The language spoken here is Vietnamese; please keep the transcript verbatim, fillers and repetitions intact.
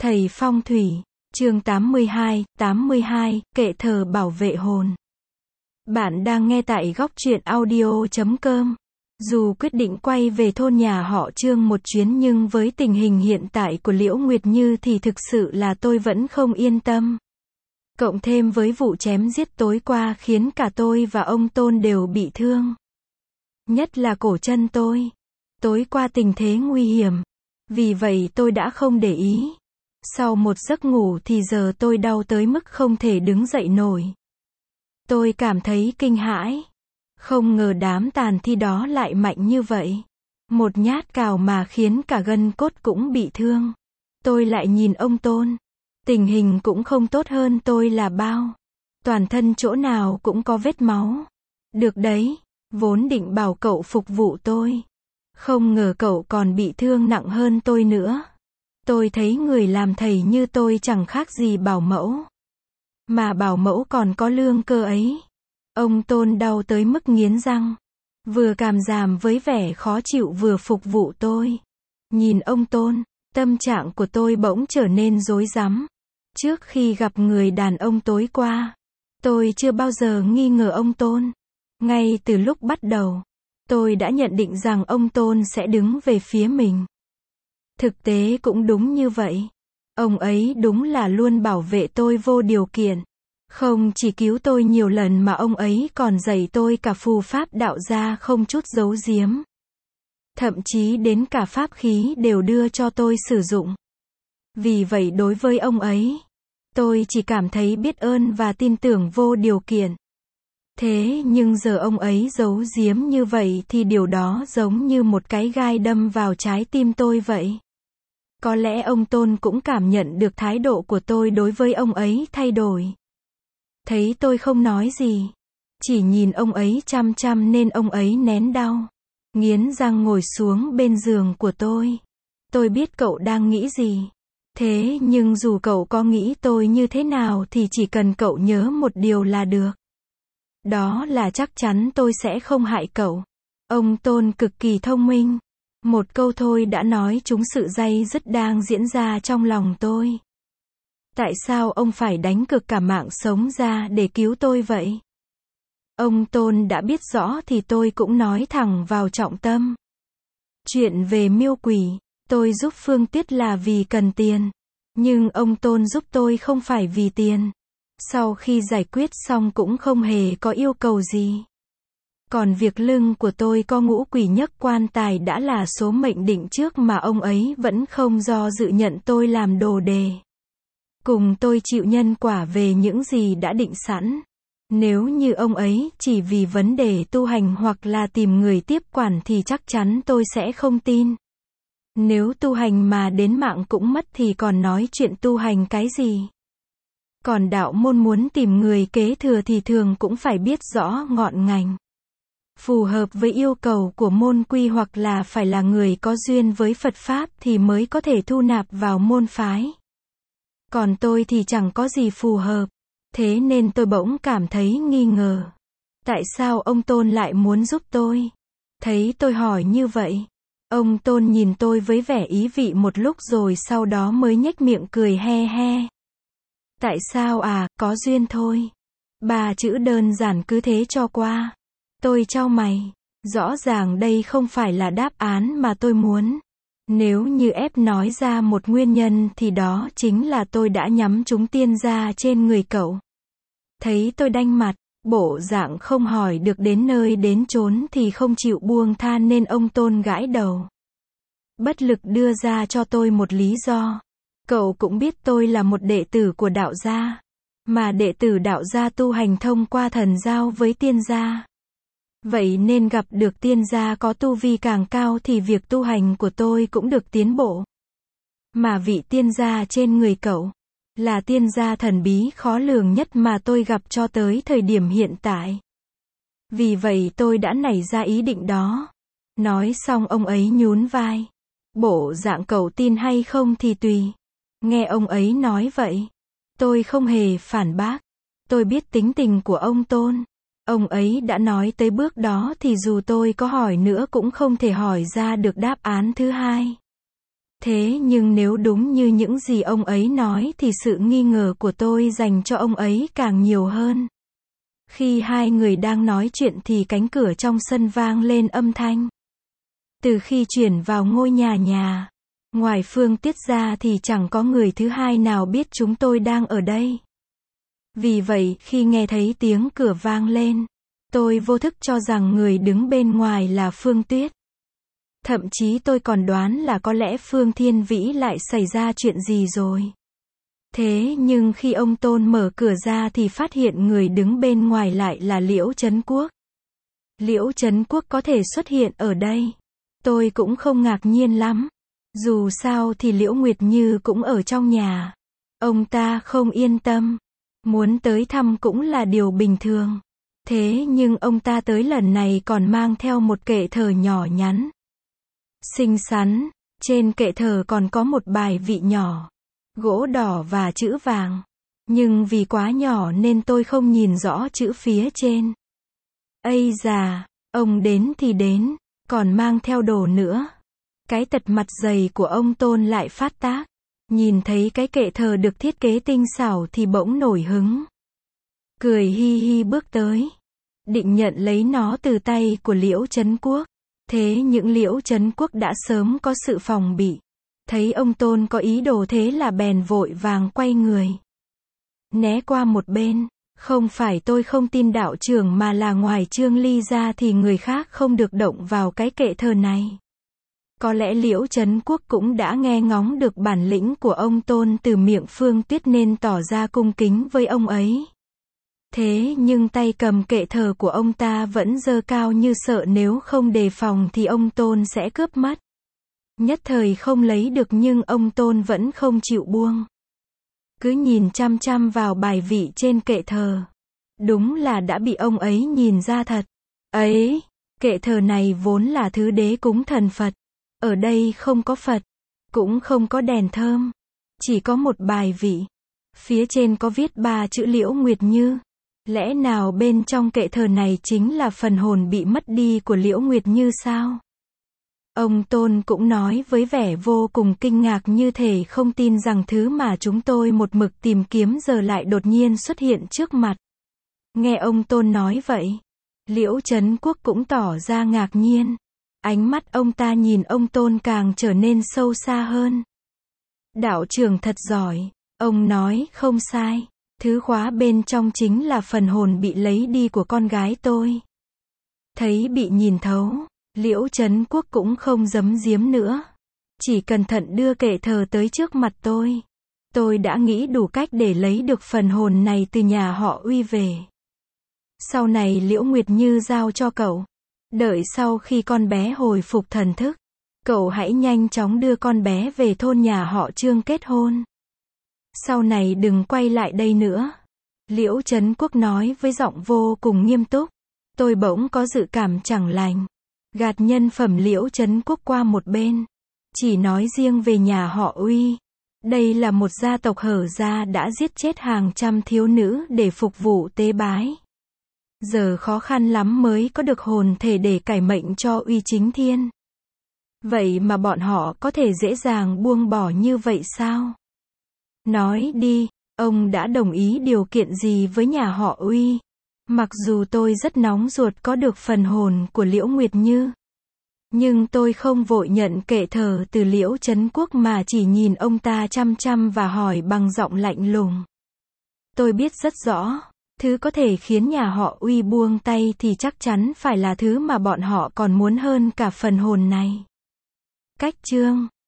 Thầy phong thủy, chương tám mươi hai, tám mươi hai, kệ thờ bảo vệ hồn. Bạn đang nghe tại góc truyện audio chấm com. Dù quyết định quay về thôn nhà họ Trương một chuyến nhưng với tình hình hiện tại của Liễu Nguyệt Như thì thực sự là tôi vẫn không yên tâm. Cộng thêm với vụ chém giết tối qua khiến cả tôi và ông Tôn đều bị thương. Nhất là cổ chân tôi. Tối qua tình thế nguy hiểm. Vì vậy tôi đã không để ý. Sau một giấc ngủ thì giờ tôi đau tới mức không thể đứng dậy nổi. Tôi cảm thấy kinh hãi. Không ngờ đám tàn thi đó lại mạnh như vậy. Một nhát cào mà khiến cả gân cốt cũng bị thương. Tôi lại nhìn ông Tôn. Tình hình cũng không tốt hơn tôi là bao. Toàn thân chỗ nào cũng có vết máu. Được đấy, vốn định bảo cậu phục vụ tôi. Không ngờ cậu còn bị thương nặng hơn tôi nữa. Tôi thấy người làm thầy như tôi chẳng khác gì bảo mẫu. Mà bảo mẫu còn có lương cơ ấy. Ông Tôn đau tới mức nghiến răng. Vừa càm ràm với vẻ khó chịu vừa phục vụ tôi. Nhìn ông Tôn, tâm trạng của tôi bỗng trở nên rối rắm. Trước khi gặp người đàn ông tối qua, tôi chưa bao giờ nghi ngờ ông Tôn. Ngay từ lúc bắt đầu, tôi đã nhận định rằng ông Tôn sẽ đứng về phía mình. Thực tế cũng đúng như vậy. Ông ấy đúng là luôn bảo vệ tôi vô điều kiện. Không chỉ cứu tôi nhiều lần mà ông ấy còn dạy tôi cả phù pháp đạo gia không chút giấu giếm. Thậm chí đến cả pháp khí đều đưa cho tôi sử dụng. Vì vậy đối với ông ấy, tôi chỉ cảm thấy biết ơn và tin tưởng vô điều kiện. Thế nhưng giờ ông ấy giấu giếm như vậy thì điều đó giống như một cái gai đâm vào trái tim tôi vậy. Có lẽ ông Tôn cũng cảm nhận được thái độ của tôi đối với ông ấy thay đổi. Thấy tôi không nói gì, chỉ nhìn ông ấy chăm chăm nên ông ấy nén đau, nghiến răng ngồi xuống bên giường của tôi. Tôi biết cậu đang nghĩ gì. Thế nhưng dù cậu có nghĩ tôi như thế nào thì chỉ cần cậu nhớ một điều là được. Đó là chắc chắn tôi sẽ không hại cậu. Ông Tôn cực kỳ thông minh. Một câu thôi đã nói trúng sự day dứt đang diễn ra trong lòng tôi. Tại sao ông phải đánh cược cả mạng sống ra để cứu tôi vậy? Ông Tôn đã biết rõ thì tôi cũng nói thẳng vào trọng tâm. Chuyện về miêu quỷ, tôi giúp Phương Tuyết là vì cần tiền. Nhưng ông Tôn giúp tôi không phải vì tiền. Sau khi giải quyết xong cũng không hề có yêu cầu gì. Còn việc lưng của tôi có ngũ quỷ nhấc quan tài đã là số mệnh định trước mà ông ấy vẫn không do dự nhận tôi làm đồ đề. Cùng tôi chịu nhân quả về những gì đã định sẵn. Nếu như ông ấy chỉ vì vấn đề tu hành hoặc là tìm người tiếp quản thì chắc chắn tôi sẽ không tin. Nếu tu hành mà đến mạng cũng mất thì còn nói chuyện tu hành cái gì? Còn đạo môn muốn tìm người kế thừa thì thường cũng phải biết rõ ngọn ngành. Phù hợp với yêu cầu của môn quy hoặc là phải là người có duyên với Phật Pháp thì mới có thể thu nạp vào môn phái. Còn tôi thì chẳng có gì phù hợp. Thế nên tôi bỗng cảm thấy nghi ngờ. Tại sao ông Tôn lại muốn giúp tôi? Thấy tôi hỏi như vậy, ông Tôn nhìn tôi với vẻ ý vị một lúc rồi sau đó mới nhếch miệng cười he he. Tại sao à, có duyên thôi. Ba chữ đơn giản cứ thế cho qua. Tôi chau mày. Rõ ràng đây không phải là đáp án mà tôi muốn. Nếu như ép nói ra một nguyên nhân thì đó chính là tôi đã nhắm trúng tiên gia trên người cậu. Thấy tôi đanh mặt, bộ dạng không hỏi được đến nơi đến chốn thì không chịu buông tha nên ông Tôn gãi đầu. Bất lực đưa ra cho tôi một lý do. Cậu cũng biết tôi là một đệ tử của đạo gia. Mà đệ tử đạo gia tu hành thông qua thần giao với tiên gia. Vậy nên gặp được tiên gia có tu vi càng cao thì việc tu hành của tôi cũng được tiến bộ. Mà vị tiên gia trên người cậu là tiên gia thần bí khó lường nhất mà tôi gặp cho tới thời điểm hiện tại. Vì vậy tôi đã nảy ra ý định đó. Nói xong ông ấy nhún vai. Bộ dạng cậu tin hay không thì tùy. Nghe ông ấy nói vậy, tôi không hề phản bác. Tôi biết tính tình của ông Tôn. Ông ấy đã nói tới bước đó thì dù tôi có hỏi nữa cũng không thể hỏi ra được đáp án thứ hai. Thế nhưng nếu đúng như những gì ông ấy nói thì sự nghi ngờ của tôi dành cho ông ấy càng nhiều hơn. Khi hai người đang nói chuyện thì cánh cửa trong sân vang lên âm thanh. Từ khi chuyển vào ngôi nhà nhà, ngoài Phương Tuyết ra thì chẳng có người thứ hai nào biết chúng tôi đang ở đây. Vì vậy, khi nghe thấy tiếng cửa vang lên, tôi vô thức cho rằng người đứng bên ngoài là Phương Tuyết. Thậm chí tôi còn đoán là có lẽ Phương Thiên Vĩ lại xảy ra chuyện gì rồi. Thế nhưng khi ông Tôn mở cửa ra thì phát hiện người đứng bên ngoài lại là Liễu Trấn Quốc. Liễu Trấn Quốc có thể xuất hiện ở đây, tôi cũng không ngạc nhiên lắm. Dù sao thì Liễu Nguyệt Như cũng ở trong nhà. Ông ta không yên tâm, muốn tới thăm cũng là điều bình thường. Thế nhưng ông ta tới lần này còn mang theo một kệ thờ nhỏ nhắn, xinh xắn, trên kệ thờ còn có một bài vị nhỏ, gỗ đỏ và chữ vàng. Nhưng vì quá nhỏ nên tôi không nhìn rõ chữ phía trên. Ây già, ông đến thì đến, còn mang theo đồ nữa. Cái tật mặt dày của ông Tôn lại phát tác. Nhìn thấy cái kệ thờ được thiết kế tinh xảo thì bỗng nổi hứng. Cười hi hi bước tới, định nhận lấy nó từ tay của Liễu Trấn Quốc. Thế những Liễu Trấn Quốc đã sớm có sự phòng bị. Thấy ông Tôn có ý đồ thế là bèn vội vàng quay người, né qua một bên. Không phải tôi không tin đạo trưởng mà là ngoài Trương Ly ra thì người khác không được động vào cái kệ thờ này. Có lẽ Liễu Trấn Quốc cũng đã nghe ngóng được bản lĩnh của ông Tôn từ miệng Phương Tuyết nên tỏ ra cung kính với ông ấy. Thế nhưng tay cầm kệ thờ của ông ta vẫn giơ cao như sợ nếu không đề phòng thì ông Tôn sẽ cướp mất. Nhất thời không lấy được nhưng ông Tôn vẫn không chịu buông. Cứ nhìn chăm chăm vào bài vị trên kệ thờ. Đúng là đã bị ông ấy nhìn ra thật. Ấy, kệ thờ này vốn là thứ đế cúng thần Phật. Ở đây không có Phật, cũng không có đèn thơm. Chỉ có một bài vị. Phía trên có viết ba chữ Liễu Nguyệt Như. Lẽ nào bên trong kệ thờ này chính là phần hồn bị mất đi của Liễu Nguyệt Như sao? Ông Tôn cũng nói với vẻ vô cùng kinh ngạc như thể không tin rằng thứ mà chúng tôi một mực tìm kiếm giờ lại đột nhiên xuất hiện trước mặt. Nghe ông Tôn nói vậy, Liễu Trấn Quốc cũng tỏ ra ngạc nhiên. Ánh mắt ông ta nhìn ông Tôn càng trở nên sâu xa hơn. Đạo trưởng thật giỏi, ông nói không sai. Thứ khóa bên trong chính là phần hồn bị lấy đi của con gái tôi. Thấy bị nhìn thấu, Liễu Trấn Quốc cũng không giấu giếm nữa. Chỉ cẩn thận đưa kệ thờ tới trước mặt tôi. Tôi đã nghĩ đủ cách để lấy được phần hồn này từ nhà họ Uy về. Sau này Liễu Nguyệt Như giao cho cậu. Đợi sau khi con bé hồi phục thần thức, cậu hãy nhanh chóng đưa con bé về thôn nhà họ Trương kết hôn. Sau này đừng quay lại đây nữa. Liễu Trấn Quốc nói với giọng vô cùng nghiêm túc. Tôi bỗng có dự cảm chẳng lành. Gạt nhân phẩm Liễu Trấn Quốc qua một bên. Chỉ nói riêng về nhà họ Uy. Đây là một gia tộc hở ra đã giết chết hàng trăm thiếu nữ để phục vụ tế bái. Giờ khó khăn lắm mới có được hồn thể để cải mệnh cho Uy Chính Thiên. Vậy mà bọn họ có thể dễ dàng buông bỏ như vậy sao? Nói đi, ông đã đồng ý điều kiện gì với nhà họ Uy? Mặc dù tôi rất nóng ruột có được phần hồn của Liễu Nguyệt Như. Nhưng tôi không vội nhận kệ thờ từ Liễu Trấn Quốc mà chỉ nhìn ông ta chăm chăm và hỏi bằng giọng lạnh lùng. Tôi biết rất rõ, thứ có thể khiến nhà họ Uy buông tay thì chắc chắn phải là thứ mà bọn họ còn muốn hơn cả phần hồn này. Cách chương